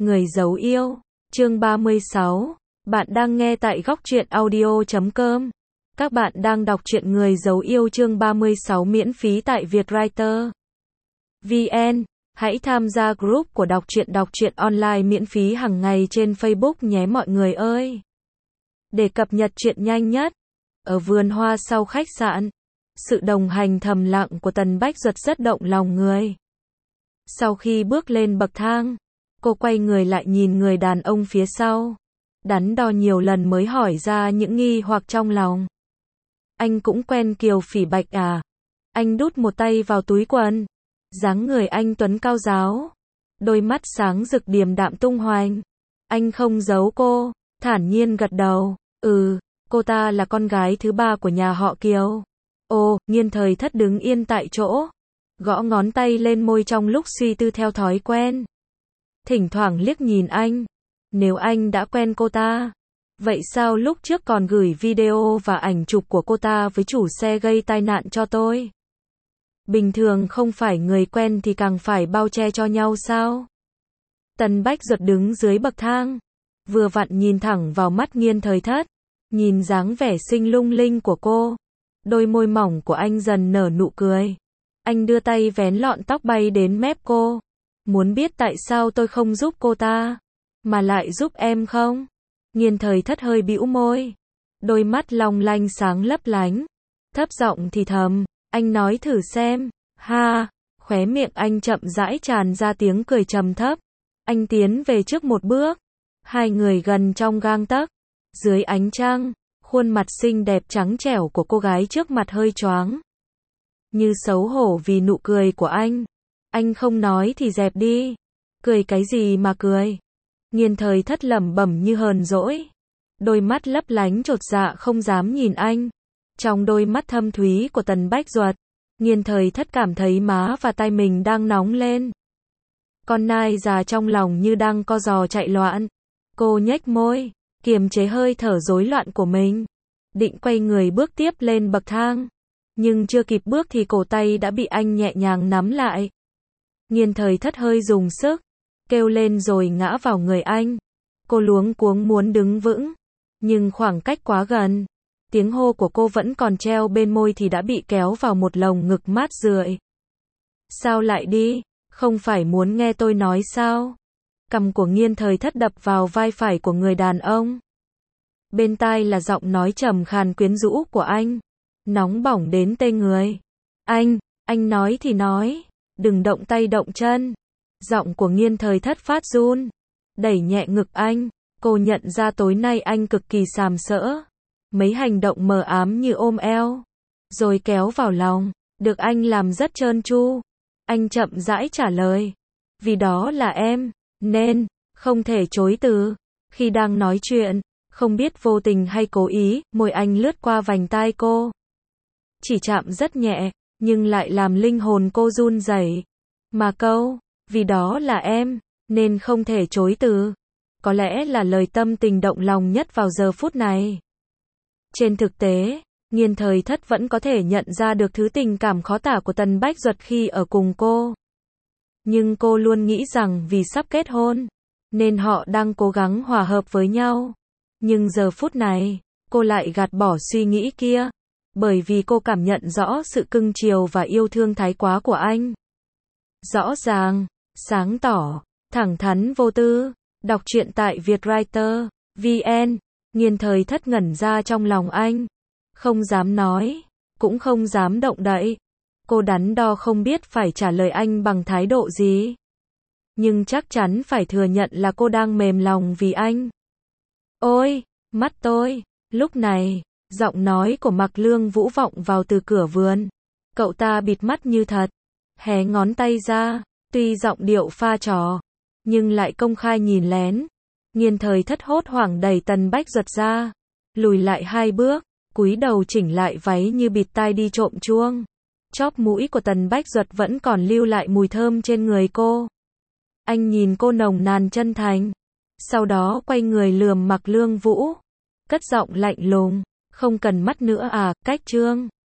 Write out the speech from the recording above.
Người giấu yêu, chương 36. Bạn đang nghe tại góc truyện audio.com. Các bạn đang đọc truyện Người giấu yêu chương 36 miễn phí tại Vietwriter VN. Hãy tham gia group của đọc truyện online miễn phí hàng ngày trên Facebook nhé mọi người ơi. Để cập nhật truyện nhanh nhất. Ở vườn hoa sau khách sạn, sự đồng hành thầm lặng của Tần Bách Duật rất động lòng người. Sau khi bước lên bậc thang, cô quay người lại nhìn người đàn ông phía sau. Đắn đo nhiều lần mới hỏi ra những nghi hoặc trong lòng. Anh cũng quen Kiều Phỉ Bạch à? Anh đút một tay vào túi quần. Dáng người anh tuấn cao ráo. Đôi mắt sáng rực điềm đạm tung hoành. Anh không giấu cô, thản nhiên gật đầu. Cô ta là con gái thứ ba của nhà họ Kiều. Ồ, Nghiên Thời Thất đứng yên tại chỗ. Gõ ngón tay lên môi trong lúc suy tư theo thói quen. Thỉnh thoảng liếc nhìn anh. Nếu anh đã quen cô ta, vậy sao lúc trước còn gửi video và ảnh chụp của cô ta với chủ xe gây tai nạn cho tôi? Bình thường không phải người quen thì càng phải bao che cho nhau sao? Tần Bách Duật đứng dưới bậc thang, vừa vặn nhìn thẳng vào mắt Nghiên Thời Thất, nhìn dáng vẻ xinh lung linh của cô. Đôi môi mỏng của anh dần nở nụ cười. Anh đưa tay vén lọn tóc bay đến mép cô. Muốn biết tại sao tôi không giúp cô ta, mà lại giúp em không? Nghiên Thời Thất hơi bĩu môi. Đôi mắt long lanh sáng lấp lánh. Thấp giọng thì thầm, anh nói thử xem. Ha, khóe miệng anh chậm rãi tràn ra tiếng cười trầm thấp. Anh tiến về trước một bước. Hai người gần trong gang tấc. Dưới ánh trăng, khuôn mặt xinh đẹp trắng trẻo của cô gái trước mặt hơi choáng. Như xấu hổ vì nụ cười của anh. Anh không nói thì dẹp đi. Cười cái gì mà cười? Nghiên Thời Thất lẩm bẩm như hờn dỗi. Đôi mắt lấp lánh chột dạ không dám nhìn anh. Trong đôi mắt thâm thúy của Tần Bách Duật, Nghiên Thời Thất cảm thấy má và tay mình đang nóng lên. Con nai già trong lòng như đang co giò chạy loạn. Cô nhếch môi, kiềm chế hơi thở rối loạn của mình. Định quay người bước tiếp lên bậc thang. Nhưng chưa kịp bước thì cổ tay đã bị anh nhẹ nhàng nắm lại. Nghiên Thời Thất hơi dùng sức, kêu lên rồi ngã vào người anh. Cô luống cuống muốn đứng vững, nhưng khoảng cách quá gần. Tiếng hô của cô vẫn còn treo bên môi thì đã bị kéo vào một lồng ngực mát rượi. Sao lại đi? Không phải muốn nghe tôi nói sao? Cằm của Nghiên Thời Thất đập vào vai phải của người đàn ông. Bên tai là giọng nói trầm khàn quyến rũ của anh. Nóng bỏng đến tê người. Anh nói thì nói. Đừng động tay động chân. Giọng của Nghiên Thời Thất phát run. Đẩy nhẹ ngực anh. Cô nhận ra tối nay anh cực kỳ sàm sỡ. Mấy hành động mờ ám như ôm eo, rồi kéo vào lòng, được anh làm rất trơn tru. Anh chậm rãi trả lời. Vì đó là em, nên, không thể chối từ. Khi đang nói chuyện, không biết vô tình hay cố ý, môi anh lướt qua vành tai cô. Chỉ chạm rất nhẹ, nhưng lại làm linh hồn cô run rẩy. Mà câu, vì đó là em, nên không thể chối từ. Có lẽ là lời tâm tình động lòng nhất vào giờ phút này. Trên thực tế, Nghiên Thời Thất vẫn có thể nhận ra được thứ tình cảm khó tả của Tần Bách Duật khi ở cùng cô. Nhưng cô luôn nghĩ rằng vì sắp kết hôn, nên họ đang cố gắng hòa hợp với nhau. Nhưng giờ phút này, cô lại gạt bỏ suy nghĩ kia. Bởi vì cô cảm nhận rõ sự cưng chiều và yêu thương thái quá của anh. Rõ ràng, sáng tỏ, thẳng thắn vô tư. Đọc truyện tại Vietwriter VN. Nghiên Thời Thất ngẩn ra trong lòng anh. Không dám nói, cũng không dám động đậy. Cô đắn đo không biết phải trả lời anh bằng thái độ gì. Nhưng chắc chắn phải thừa nhận là cô đang mềm lòng vì anh. Ôi, mắt tôi. Lúc này, giọng nói của Mạc Lương Vũ vọng vào từ cửa vườn. Cậu ta bịt mắt như thật, hé ngón tay ra, tuy giọng điệu pha trò, nhưng lại công khai nhìn lén. Nghiên Thời Thất hốt hoảng đẩy Tần Bách Duật ra, lùi lại 2 bước, cúi đầu chỉnh lại váy như bịt tai đi trộm chuông. Chóp mũi của Tần Bách Duật vẫn còn lưu lại mùi thơm trên người cô. Anh nhìn cô nồng nàn chân thành, sau đó quay người lườm Mạc Lương Vũ, cất giọng lạnh lùng, không cần mắt nữa à, cách trương.